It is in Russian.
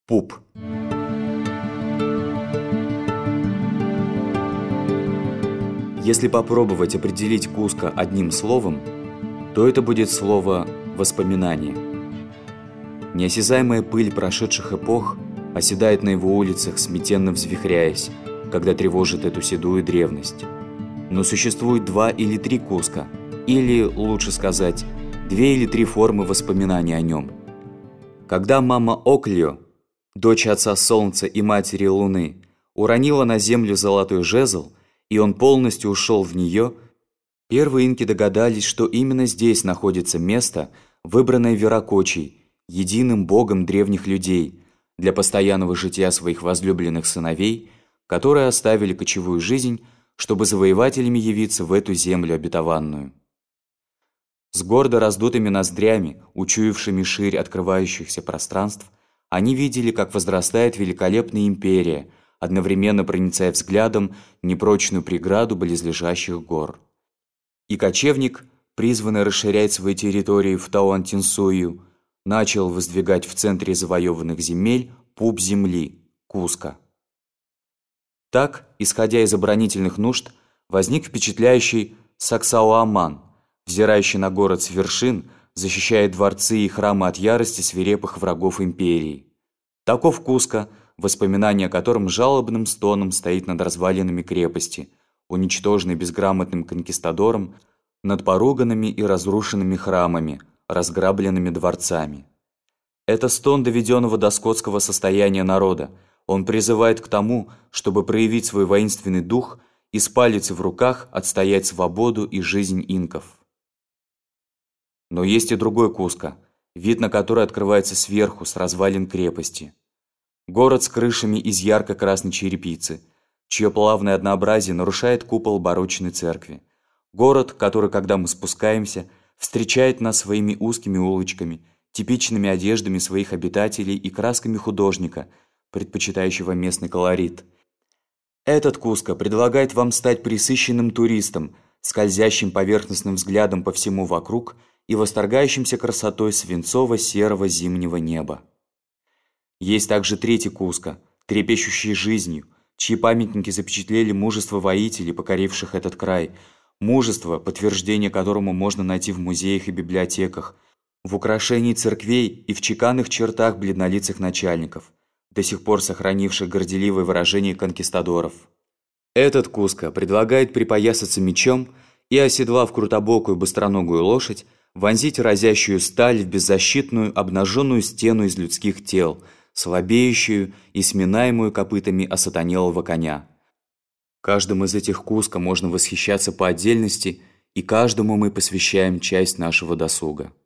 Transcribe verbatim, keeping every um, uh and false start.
Пуп. Если попробовать определить Куско одним словом, то это будет слово «воспоминание». Неосязаемая пыль прошедших эпох оседает на его улицах, сметенно взвихряясь, когда тревожит эту седую древность. Но существует два или три Куско, или, лучше сказать, две или три формы воспоминаний о нем. Когда мама Оклио, дочь отца Солнца и матери Луны, уронила на землю золотой жезл, и он полностью ушел в нее, первые инки догадались, что именно здесь находится место, выбранное Виракочей, единым богом древних людей, для постоянного жития своих возлюбленных сыновей, которые оставили кочевую жизнь, чтобы завоевателями явиться в эту землю обетованную. С гордо раздутыми ноздрями, учуявшими ширь открывающихся пространств, они видели, как возрастает великолепная империя, одновременно проницая взглядом непрочную преграду близлежащих гор. И кочевник, призванный расширять свои территории в Тауантинсую, начал воздвигать в центре завоеванных земель пуп земли – Куско. Так, исходя из оборонительных нужд, возник впечатляющий Саксауаман, взирающий на город с вершин, защищая дворцы и храмы от ярости свирепых врагов империи. Таков Куско, воспоминание о котором жалобным стоном стоит над развалинами крепости, уничтоженной безграмотным конкистадором, над поруганными и разрушенными храмами, разграбленными дворцами. Это стон доведенного до скотского состояния народа. Он призывает к тому, чтобы проявить свой воинственный дух и с палицей в руках отстоять свободу и жизнь инков. Но есть и другой Куско, вид на который открывается сверху, с развалин крепости. Город с крышами из ярко-красной черепицы, чье плавное однообразие нарушает купол барочной церкви. Город, который, когда мы спускаемся, встречает нас своими узкими улочками, типичными одеждами своих обитателей и красками художника, предпочитающего местный колорит. Этот Куско предлагает вам стать пресыщенным туристом, скользящим поверхностным взглядом по всему вокруг и восторгающимся красотой свинцово-серого зимнего неба. Есть также третий Куско, трепещущий жизнью, чьи памятники запечатлели мужество воителей, покоривших этот край, мужество, подтверждение которому можно найти в музеях и библиотеках, в украшении церквей и в чеканных чертах бледнолицых начальников, до сих пор сохранивших горделивое выражение конкистадоров. Этот Куско предлагает припоясаться мечом и, оседлав крутобокую быстроногую лошадь, вонзить разящую сталь в беззащитную обнаженную стену из людских тел, слабеющую и сминаемую копытами осатанелого коня. Каждым из этих Куско можно восхищаться по отдельности, и каждому мы посвящаем часть нашего досуга.